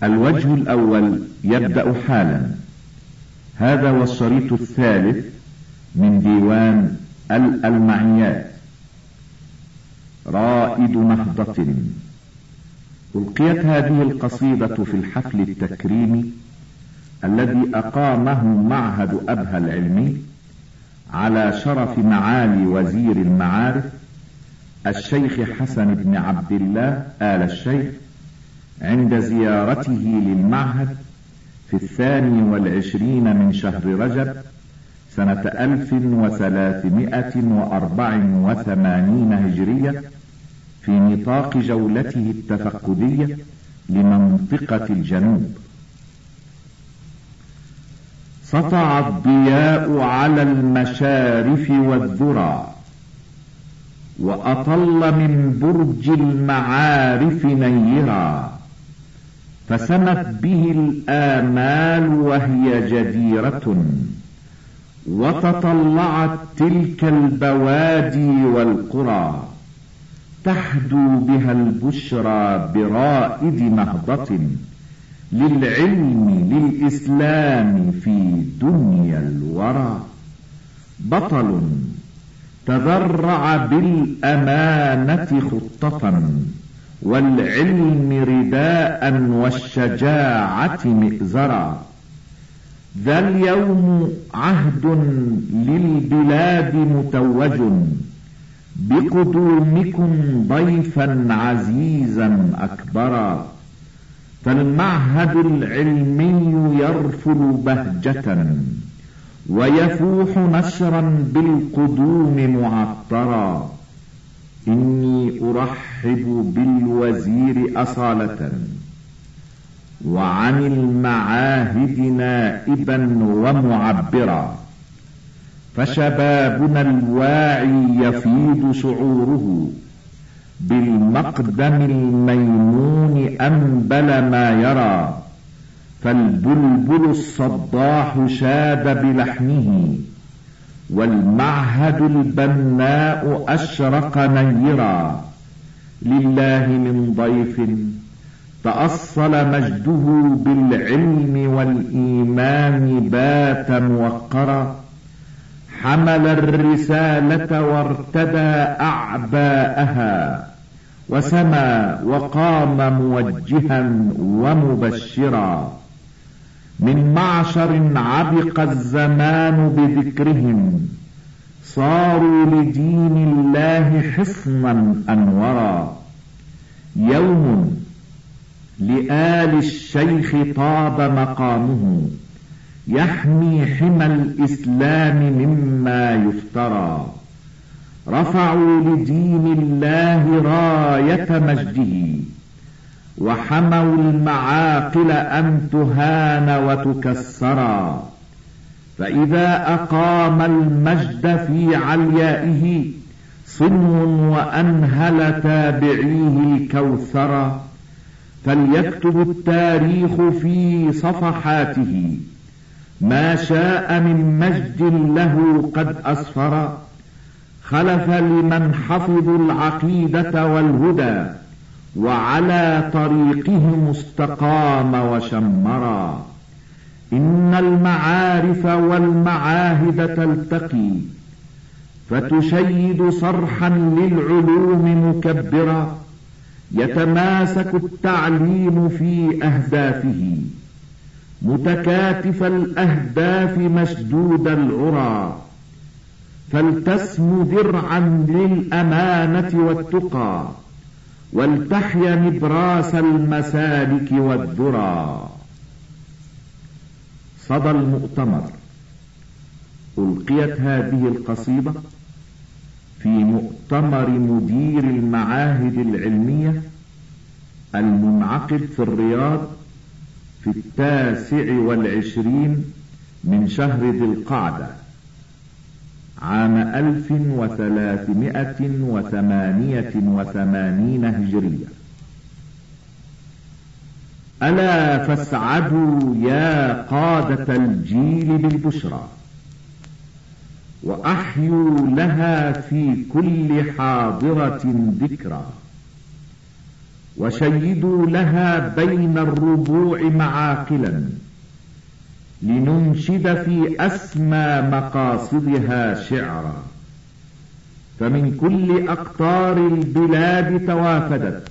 الوجه الأول يبدأ حالا. هذا هو الشريط الثالث من ديوان الألمعيات. رائد نهضة. ألقيت هذه القصيدة في الحفل التكريمي الذي أقامه معهد أبها العلمي على شرف معالي وزير المعارف الشيخ حسن بن عبد الله آل الشيخ عند زيارته للمعهد في 22 من شهر رجب سنة 1384 هجرية في نطاق جولته التفقدية لمنطقة الجنوب. سطع الضياء على المشارف والذرى، وأطل من برج المعارف نيرا، فسمت به الآمال وهي جديرة، وتطلعت تلك البوادي والقرى، تحدو بها البشرى برائد نهضة للعلم للإسلام في دنيا الورى. بطل تذرع بالأمانة خطة، والعلم رداء والشجاعة مئزرا. ذا اليوم عهد للبلاد متوج، بقدومكم ضيفا عزيزا أكبرا. فالمعهد العلمي يرفل بهجة، ويفوح نشرا بالقدوم معطرا. إني أرحب بالوزير أصالة، وعن المعاهد نائبا ومعبرا. فشبابنا الواعي يفيض شعوره بالمقدم الميمون أنبل ما يرى. فالبلبل الصداح شاد بلحنه، والمعهد البناء أشرق نيرا. لله من ضيف تأصل مجده بالعلم والإيمان بات موقرا. حمل الرسالة وارتدى أعباءها، وسما وقام موجها ومبشرا. من معشر عبق الزمان بذكرهم، صاروا لدين الله حصنا أنورا. يوم لآل الشيخ طاب مقامه، يحمي حمى الإسلام مما يفترى. رفعوا لدين الله راية مجده، وحموا المعاقل أن تهان وتكسرا. فإذا أقام المجد في عليائه، صنو وأنهل تابعيه الكوثرا. فليكتب التاريخ في صفحاته ما شاء من مجد له قد أسفر. خلف لمن حفظوا العقيدة والهدى، وعلى طريقهم استقام وشمرا. إن المعارف والمعاهد تلتقي، فتشيد صرحا للعلوم مكبرا. يتماسك التعليم في أهدافه، متكاتف الأهداف مشدود العرى. فلتسم درعا للأمانة والتقى، ولتحيا نبراس المسالك والذرى. صدى المؤتمر. ألقيت هذه القصيدة في مؤتمر مدير المعاهد العلمية المنعقد في الرياض في 29 من شهر ذي القعدة عام 1388 هجرية. ألا فاسعدوا يا قادة الجيل بالبشرى، وأحيوا لها في كل حاضرة ذكرى. وشيدوا لها بين الربوع معاقلا، لننشد في أسمى مقاصدها شعرا. فمن كل أقطار البلاد توافدت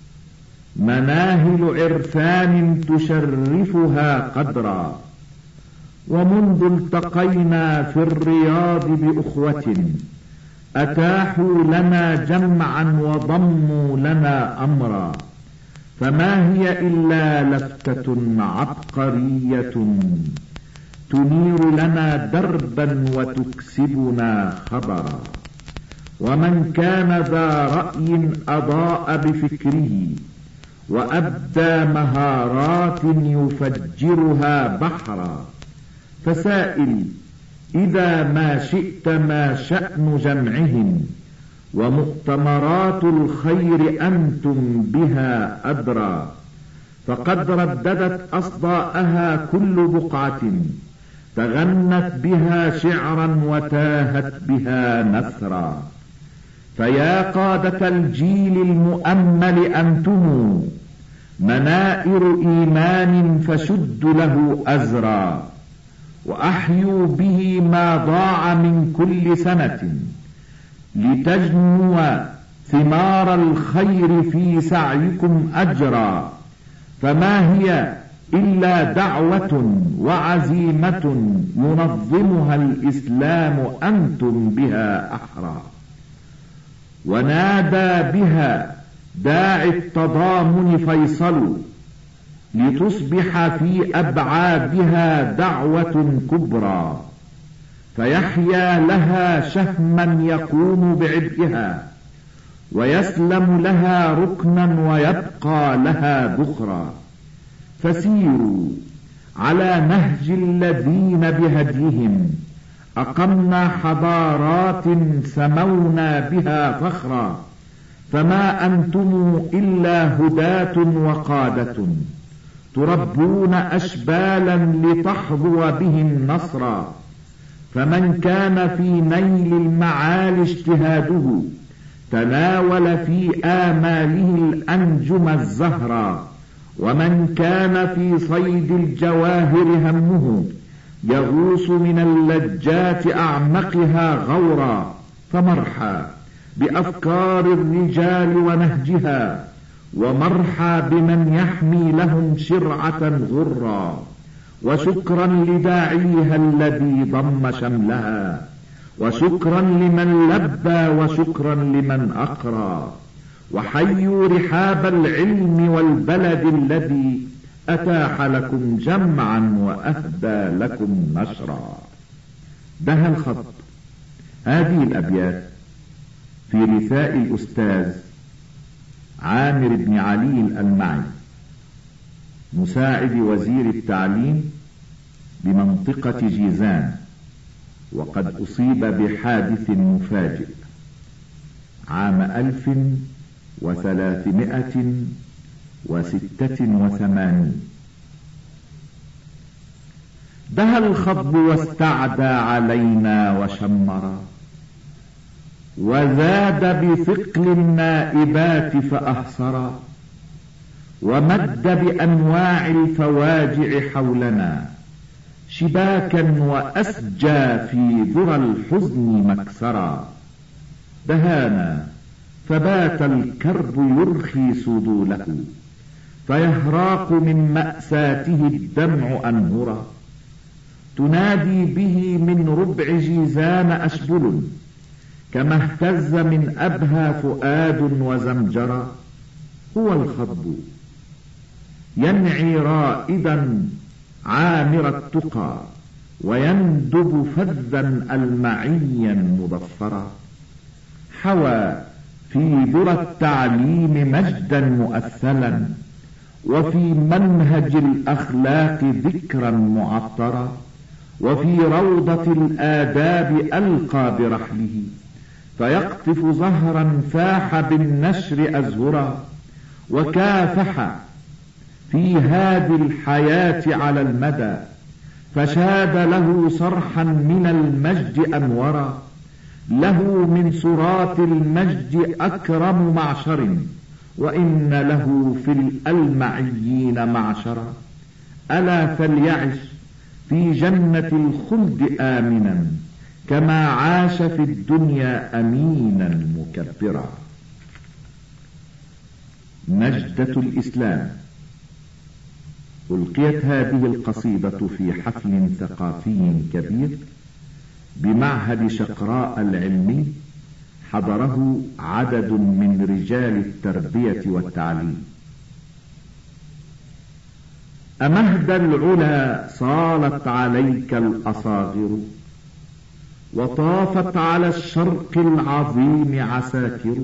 مناهل عرفان تشرفها قدرا، ومنذ التقينا في الرياض بأخوة أتاحوا لنا جمعا وضموا لنا أمرا، فما هي إلا لفتة عبقرية تنير لنا دربا وتكسبنا خبرا. ومن كان ذا رأي أضاء بفكره وأبدى مهارات يفجرها بحرا. فسائل إذا ما شئت ما شأن جمعهم، ومؤتمرات الخير أنتم بها أدرى. فقد رددت أصداءها كل بقعة، تغنت بها شعرا وتاهت بها نثرا. فيا قادة الجيل المؤمل أنتم منائر إيمان، فشدوا له أزرا، وأحيوا به ما ضاع من كل سنة، لتجنوا ثمار الخير في سعيكم أجرا. فما هي إلا دعوة وعزيمة ينظمها الإسلام أنتم بها أحرى. ونادى بها داعي التضامن فيصل، لتصبح في أبعادها دعوة كبرى، فيحيا لها شهما يقوم بعبئها، ويسلم لها ركنا ويبقى لها ذخرا. فسيروا على نهج الذين بهديهم أقمنا حضارات سمونا بها فخرا. فما أنتم إلا هداة وقادة، تربون أشبالا لتحظوا بهم نصرا. فمن كان في نيل المعالي اجتهاده، تناول في آماله الأنجم الزهرا. ومن كان في صيد الجواهر همه، يغوص من اللجات أعمقها غورا. فمرحى بأفكار الرجال ونهجها، ومرحى بمن يحمي لهم شرعة غرا. وشكرا لداعيها الذي ضم شملها، وشكرا لمن لبى، وشكرا لمن أقرى. وحيوا رحاب العلم والبلد الذي أتاح لكم جمعا وأهدى لكم نشرا. ده الخط. هذه الأبيات في رثاء الأستاذ عامر بن علي الألمعي، مساعد وزير التعليم بمنطقة جيزان، وقد أصيب بحادث مفاجئ عام 1386. ده الخضب واستعدى علينا وشمرا، وزاد بثقل النائبات فأهصرا، ومد بأنواع الفواجع حولنا شباكا، وأسجى في ذرى الحزن مكسرا. دهانا فبات الكرب يرخي سدوله، فيهراق من مأساته الدمع أنهرا. تنادي به من ربع جيزان أشبل، كما اهتز من أبهى فؤاد وزمجرا. هو الخضب ينعي رائدا عامر التقى، ويندب فذا المعيا مضفرا. حوى في ذرى التعليم مجدا مؤثلا، وفي منهج الأخلاق ذكرا معطرا. وفي روضة الآداب ألقى برحله، فيقطف زهرا فاح بالنشر أزهرا. وكافح في هذه الحياة على المدى، فشاد له صرحا من المجد أنورا. له من سرات المجد أكرم معشر، وإن له في الألمعيين معشرا، ألا فليعش في جنة الخلد آمنا كما عاش في الدنيا أمينا مكبرا. نجدة الإسلام. ألقيت هذه القصيدة في حفل ثقافي كبير بمعهد شقراء العلمي حضره عدد من رجال التربية والتعليم. أمهد العلا صالت عليك الأصاغر، وطافت على الشرق العظيم عساكر،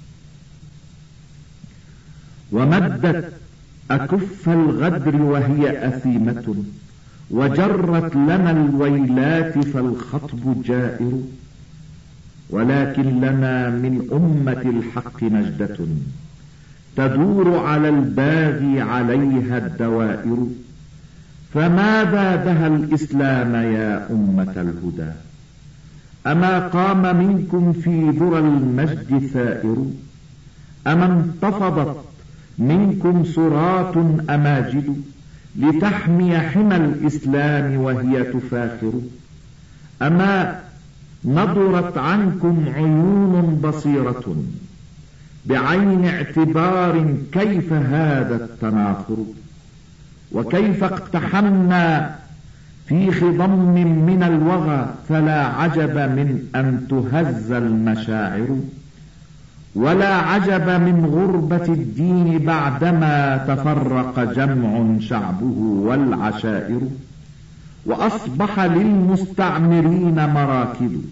ومدت أكف الغدر وهي أثيمة، وجرت لنا الويلات فالخطب جائر. ولكن لنا من أمة الحق نجدة تدور على الباغي عليها الدوائر. فماذا بها الإسلام يا أمة الهدى؟ أما قام منكم في ذرى المجد ثائر؟ أما انتفضت منكم صراط أماجد لتحمي حمى الإسلام وهي تفاخر؟ أما نضرت عنكم عيون بصيرة بعين اعتبار كيف هذا التناثر؟ وكيف اقتحمنا في خضم من الوغى، فلا عجب من أن تهز المشاعر، ولا عجب من غربة الدين بعدما تفرق جمع شعبه والعشائر. وأصبح للمستعمرين مراكب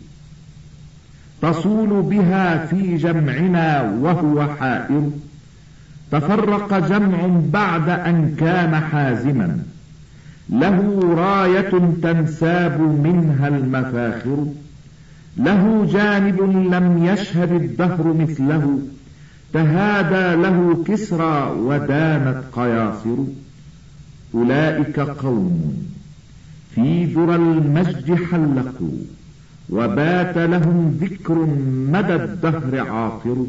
تصول بها في جمعنا وهو حائر. تفرق جمع بعد أن كان حازما، له راية تنساب منها المفاخر، له جانب لم يشهد الدهر مثله، تهادى له كسرى ودانت قياصر. أولئك قوم في ذرى المجد حلقوا، وبات لهم ذكر مدى الدهر عاطر.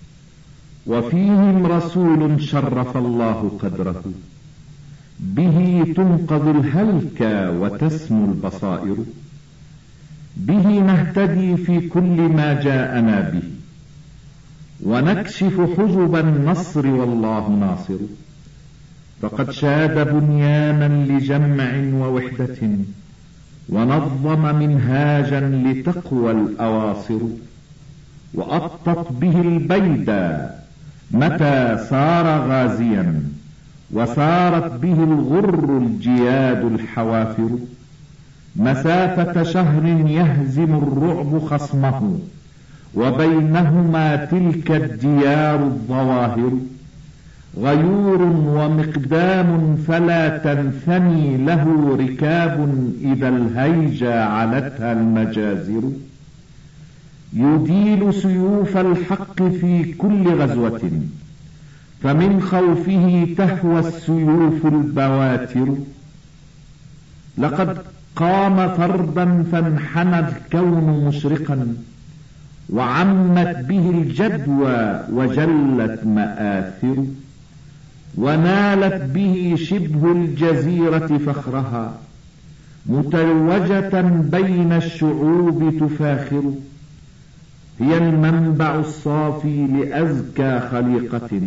وفيهم رسول شرف الله قدره، به تنقذ الهلكى وتسمو البصائر. به نهتدي في كل ما جاءنا به، ونكشف حجب النصر والله ناصر. فقد شاد بنيانا لجمع ووحدة، ونظم منهاجا لتقوى الأواصر. وأطت به البيدا متى صار غازيا، وسارت به الغر الجياد الحوافر. مسافة شهر يهزم الرعب خصمه، وبينهما تلك الديار الظواهر. غيور ومقدام فلا تنثني له ركاب، إذا الهيجا علتها المجازر. يديل سيوف الحق في كل غزوة، فمن خوفه تهوى السيوف البواتر. لقد قام فردا فانحنى الكون مشرقا، وعمت به الجدوى وجلت مآثر. ونالت به شبه الجزيرة فخرها، متوجة بين الشعوب تفاخر. هي المنبع الصافي لأزكى خليقة،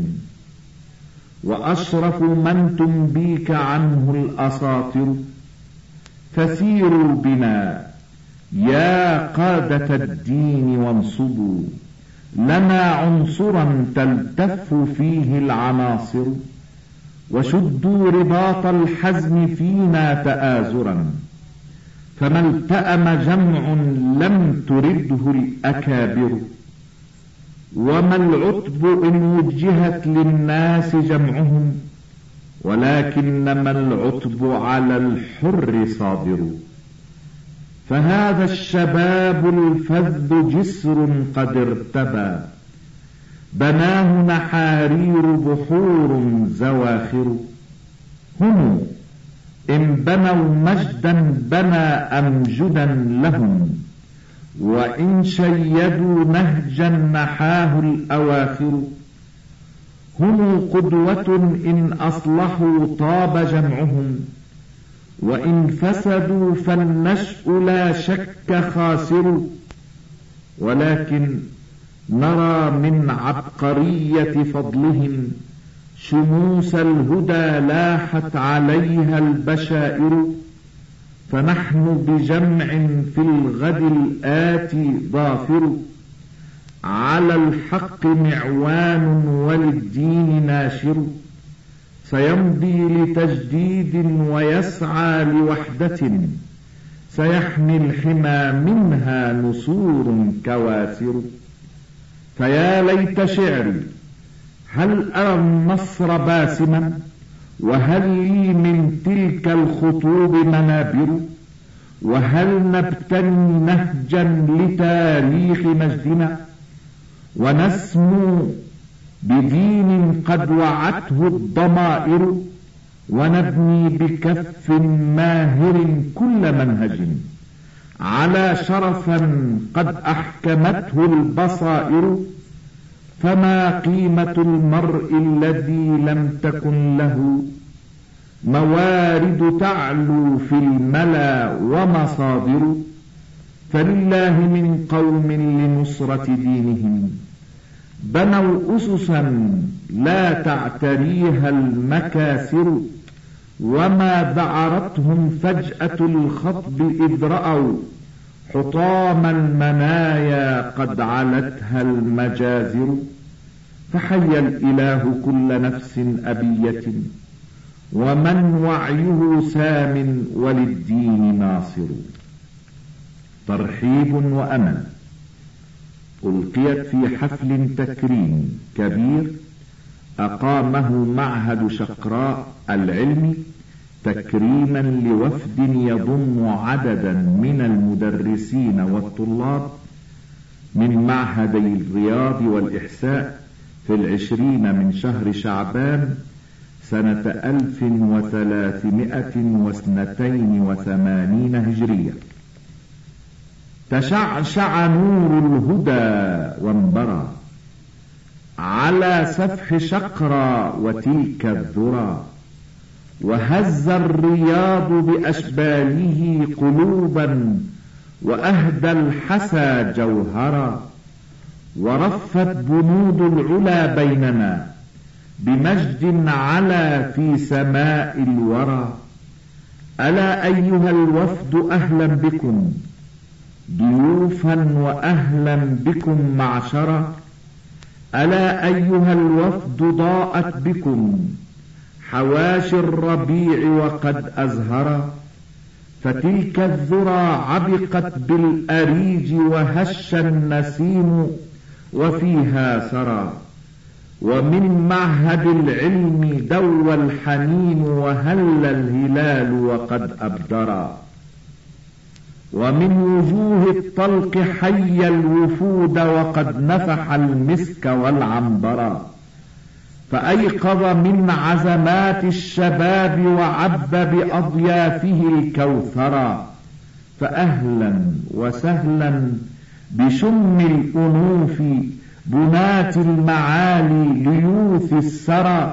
وأشرف من تنبيك عنه الأساطر. فسيروا بنا يا قادة الدين، وانصبوا لنا عنصرا تلتف فيه العناصر. وشدوا رباط الحزم فينا تآزرا، فما التأم جمع لم ترده الأكابر. وما العتب إن وجهت للناس جمعهم، ولكنما العتب على الحر صادر. فهذا الشباب الفذ جسر قد ارتبى، بناه نحارير بحور زواخر. هم إن بنوا مجدا بنى أمجدا لهم، وإن شيدوا نهجا نحاه الأواخر. هم قدوة إن أصلحوا طاب جمعهم، وإن فسدوا فالنشء لا شك خاسر. ولكن نرى من عبقرية فضلهم شموس الهدى لاحت عليها البشائر، فنحن بجمع في الغد الآتي ظافر، على الحق معوان وللدين ناشر، سيمضي لتجديد ويسعى لوحدة، سيحمي الحمى منها نسور كواسر. فيا ليت شعري هل أرى النصر باسما، وهل لي من تلك الخطوب منابر، وهل نبتني نهجا لتاريخ مجدنا، ونسمو بدين قد وعته الضمائر، ونبني بكف ماهر كل منهج على شرفا قد أحكمته البصائر. فما قيمة المرء الذي لم تكن له موارد تعلو في الملا ومصادر، فلله من قوم لنصرة دينهم بنوا أسسا لا تعتريها المكاسر، وما ذعرتهم فجأة الخطب إذ رأوا حطام المنايا قد علتها المجازر. فحي الإله كل نفس أبية، ومن وعيه سام وللدين ناصر. ترحيب وأمل ألقيت في حفل تكريم كبير أقامه معهد شقراء العلمي تكريما لوفد يضم عددا من المدرسين والطلاب من معهدي الرياض والإحساء في 20 من شهر شعبان سنة 1382 هجرية. تشعشع نور الهدى وانبرى على سفح شقرى وتلك الذرى، وهز الرياض بأشباله قلوبا وأهدى الحسى جوهرا، ورفت بنود العلا بيننا بمجد على في سماء الورى. ألا أيها الوفد أهلا بكم ضيوفا وأهلا بكم معشرا، ألا أيها الوفد ضاءت بكم حواشي الربيع وقد أزهرا، فتلك الذرى عبقت بالأريج وهش النسيم وفيها سرى، ومن معهد العلم دوى الحنين وهل الهلال وقد أبدرا، ومن وجوه الطلق حي الوفود وقد نفح المسك والعنبرا، فأيقظ من عزمات الشباب وعب بأضيافه الكوثرا. فأهلا وسهلا بشم الأنوف بنات المعالي ليوث السرى،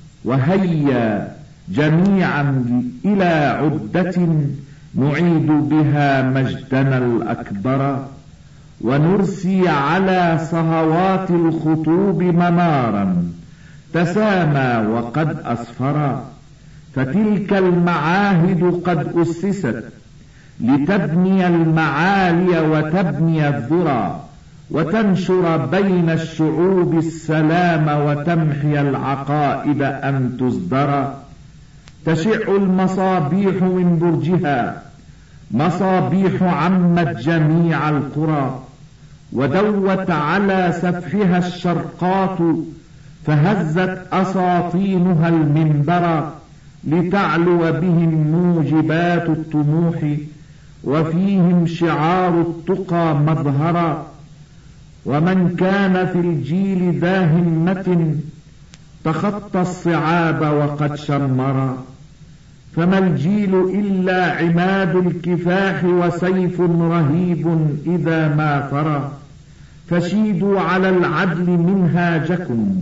وهيا جميعا إلى عدة نعيد بها مجدنا الأكبر، ونرسي على صهوات الخطوب منارا تسامى وقد أصفرا. فتلك المعاهد قد أسست لتبني المعالي وتبني الذرى، وتنشر بين الشعوب السلام وتمحي العقائد أن تصدر. تشع المصابيح من برجها مصابيح عمت جميع القرى، ودوت على سفحها الشرقات فهزت أساطينها المنبر، لتعلو بهم موجبات الطموح وفيهم شعار التقى مظهرا. ومن كان في الجيل ذا همة تخطى الصعاب وقد شمرا، فما الجيل إلا عماد الكفاح وسيف رهيب إذا ما فرى. فشيدوا على العدل منهاجكم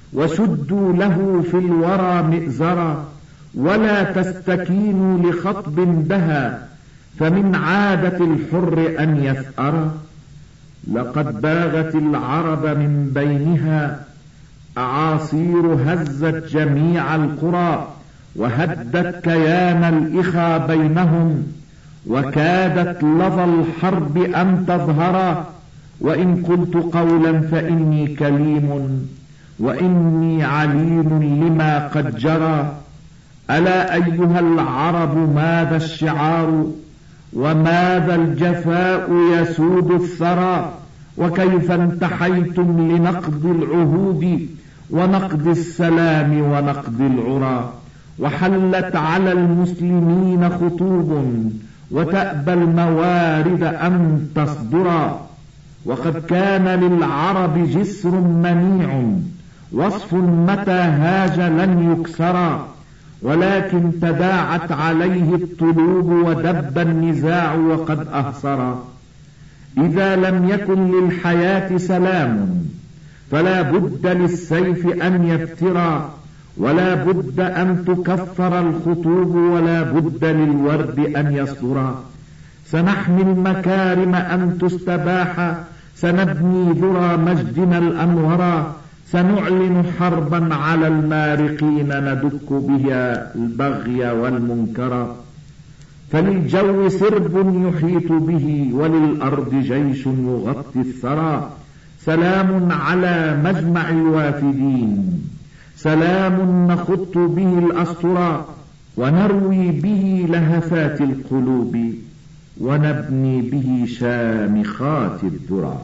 وشدوا له في الورى مئزرا، ولا تستكينوا لخطب دها، فمن عادة الحر أن يثأر. لقد باغت العرب من بينها أعاصير هزت جميع القرى، وهدت كيان الإخا بينهم، وكادت لظى الحرب أن تظهرا. وإن قلت قولا فإني كليم، وإني عليم لما قد جرى. ألا أيها العرب ماذا الشعار، وماذا الجفاء يسود الثرى، وكيف انتحيتم لنقض العهود، ونقض السلام ونقض العرى. وحلت على المسلمين خطوب، وتأبى الموارد أن تصدرا. وقد كان للعرب جسر منيع، وصف متى هاج لن يكسرا، ولكن تداعت عليه الطلوب، ودب النزاع وقد أهصرا. إذا لم يكن للحياة سلام، فلا بد للسيف أن يفترا، ولا بد أن تكفر الخطوب، ولا بد للورد أن يصدرا. سنحمي المكارم أن تستباح، سنبني ذرى مجدنا الأنورا. سنعلن حربا على المارقين، ندك بها البغي والمنكرا. فللجو سرب يحيط به، وللأرض جيش يغطي الثرى. سلام على مجمع الوافدين، سلام نخط به الأسطرا، ونروي به لهفات القلوب، ونبني به شامخات الذرى.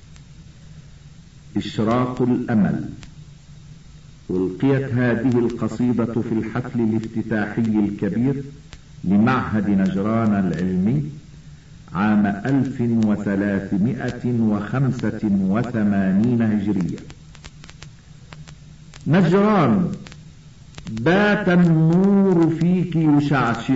إشراق الأمل. ألقيت هذه القصيدة في الحفل الافتتاحي الكبير لمعهد نجران العلمي عام 1385 هجرية. نجران، بات النور فيك يشعشع،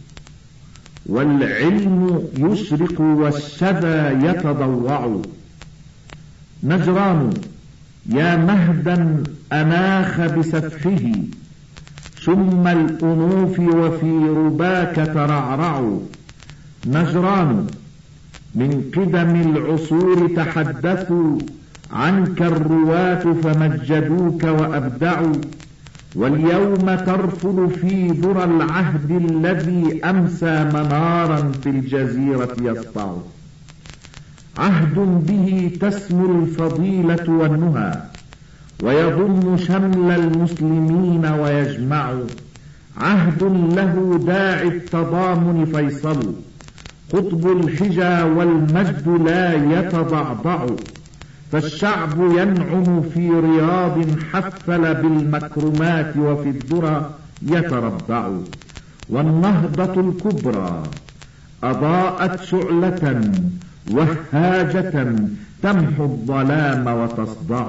والعلم يشرق والشذى يتضوع. نجران، يا مهدا أناخ بسفحه، شم الأنوف وفي رباك ترعرع. نجران، من قدم العصور تحدثوا عنك الرواة، فمجدوك وأبدعوا. واليوم ترفل في ذرى العهد، الذي أمسى منارا في الجزيرة يسطع. عهد به تسمو الفضيلة والنهى، ويضم شمل المسلمين ويجمع. عهد له داعي التضامن فيصل، قطب الحجى والمجد لا يتضعضع. فالشعب ينعم في رياض، حفل بالمكرمات وفي الذرى يتربع. والنهضة الكبرى أضاءت شعلة وهاجة، تمحو الظلام وتصدع.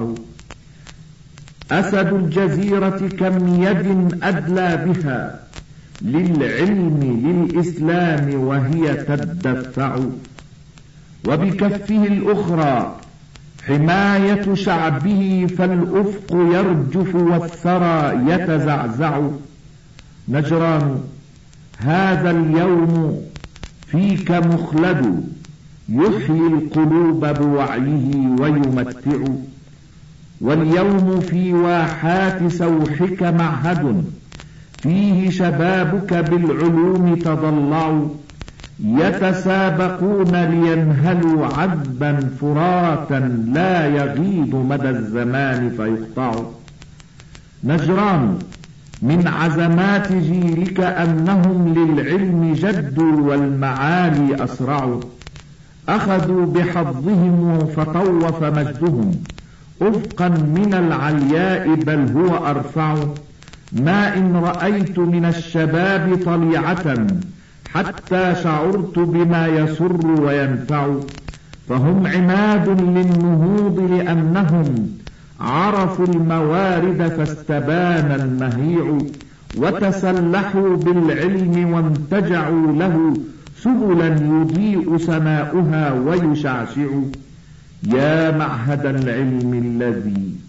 أسد الجزيرة كم يد أدلى بها، للعلم للإسلام وهي تدفع. وبكفه الأخرى حماية شعبه، فالأفق يرجف والثرى يتزعزع. نجران، هذا اليوم فيك مخلد، يحيي القلوب بوعيه ويمتع. واليوم في واحات سوحك معهد، فيه شبابك بالعلوم تضلع. يتسابقون لينهلوا عذبا فراتا، لا يغيب مدى الزمان فيقطع. نجران، من عزمات جيلك أنهم للعلم جدوا، والمعالي أسرعوا. أخذوا بحظهم فطوف مجدهم، أفقا من العلياء بل هو أرفع. ما إن رأيت من الشباب طليعة، حتى شعرت بما يسر وينفع. فهم عماد للنهوض، لأنهم عرفوا الموارد فاستبان المهيع. وتسلحوا بالعلم وانتجعوا له، سبلا يضيء سماؤها ويشعشع. يا معهد العلم الذي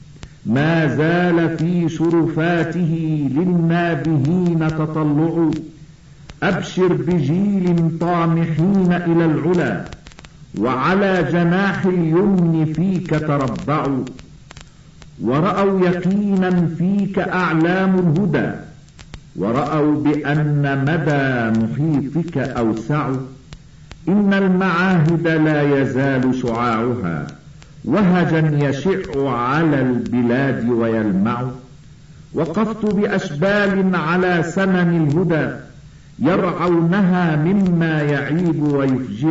ما زال في شرفاته للنابهين تطلع. أبشر بجيل طامحين إلى العلا، وعلى جناح اليمن فيك تربعوا. ورأوا يقينا فيك أعلام الهدى، ورأوا بأن مدى محيطك أوسع. إن المعاهد لا يزال شعاعها وهجا يشع على البلاد ويلمع. وقفت بأشبال على سمن الهدى، يرعونها مما يعيب ويفجع.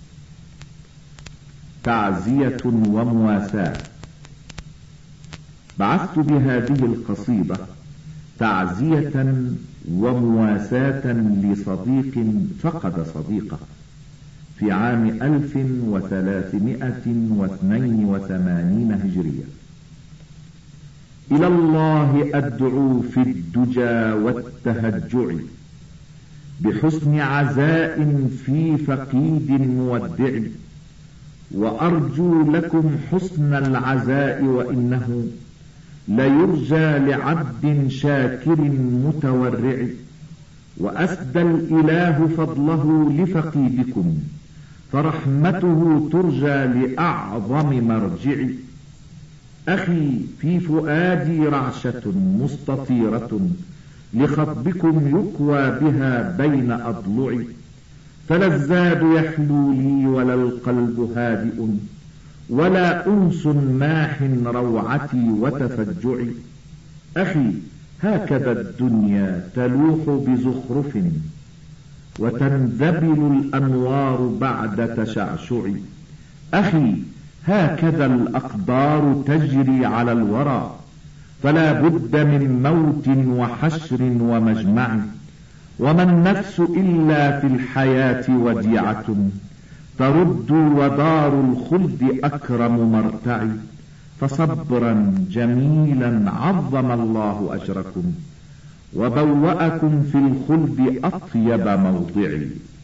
تعزية ومواساة. بعثت بهذه القصيدة تعزية ومواساة لصديق فقد صديقه في عام 1382 هجرية. إلى الله أدعو في الدجى والتهجع، بحسن عزاء في فقيد مودع. وأرجو لكم حسن العزاء، وإنه ليرجى لعبد شاكر متورع. وأسدى الإله فضله لفقيدكم، فرحمته ترجى لأعظم مرجع. أخي في فؤادي رعشة مستطيرة، لخطبكم يكوى بها بين أضلع. فلا الزاد يحلو لي ولا القلب هادئ، ولا أنس ماح روعتي وتفجعي. أخي هكذا الدنيا تلوح بزخرف، وتنذبل الأنوار بعد تشعشع. أخي هكذا الأقدار تجري على الورى، فلا بد من موت وحشر ومجمع. وما النفس إلا في الحياة وديعة، ترد ودار الخلد أكرم مرتع. فصبرا جميلا عظم الله أجركم، وبوأكم في الخلد أطيب موضع.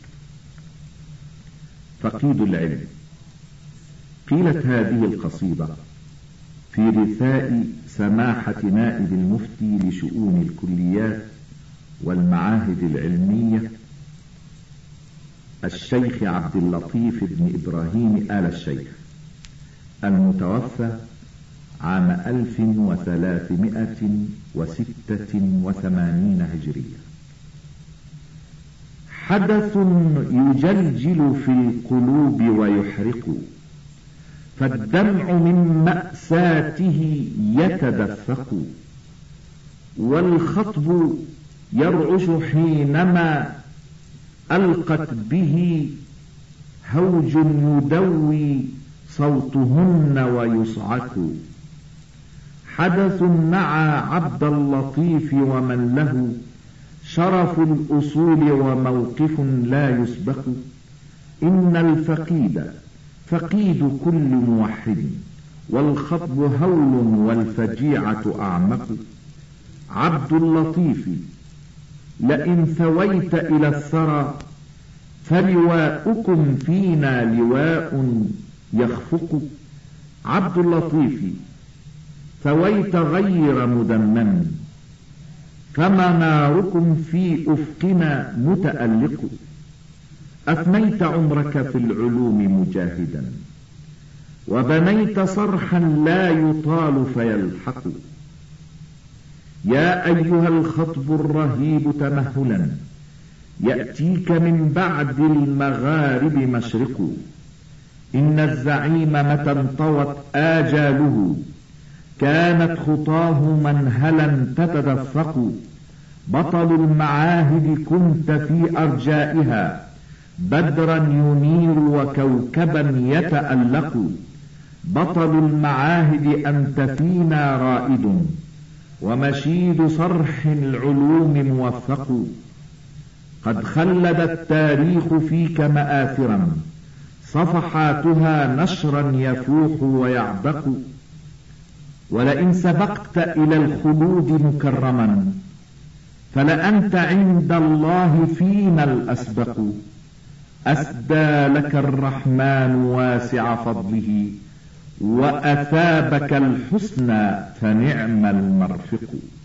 فقيد العلم. قيلت هذه القصيدة في رثاء سماحة نائب المفتي لشؤون الكليات والمعاهد العلمية الشيخ عبد اللطيف بن إبراهيم آل الشيخ، المتوفى عام 1386 هجرية. حدث يجلجل في القلوب ويحرق، فالدمع من مأساته يتدفق. والخطب يرعش حينما ألقت به هوج يدوي صوتهن ويصعك. حدث نعى عبد اللطيف ومن له شرف الأصول وموقف لا يسبق. إن الفقيد فقيد كل موحد، والخطب هول والفجيعة أعمق. عبد اللطيف لئن ثويت إلى الثرى، فلواؤكم فينا لواء يخفق. عبد اللطيف ثويت غير مدمم، فمناركم في أفقنا متألق. أفنيت عمرك في العلوم مجاهدا، وبنيت صرحا لا يطال فيلحق. يا أيها الخطب الرهيب تمهلا، يأتيك من بعد المغارب مشرق. إن الزعيم متى انطوت آجاله، كانت خطاه منهلا تتدفق. بطل المعاهد كنت في أرجائها، بدرا ينير وكوكبا يتألق. بطل المعاهد أنت فينا رائد، ومشيد صرح العلوم موفق. قد خلد التاريخ فيك مآثرا، صفحاتها نشرا يفوح ويعبق. ولئن سبقت إلى الخلود مكرما، فلأنت عند الله فينا الأسبق. أسدى لك الرحمن واسع فضله، وأثابك الحسنى فنعم المرفق.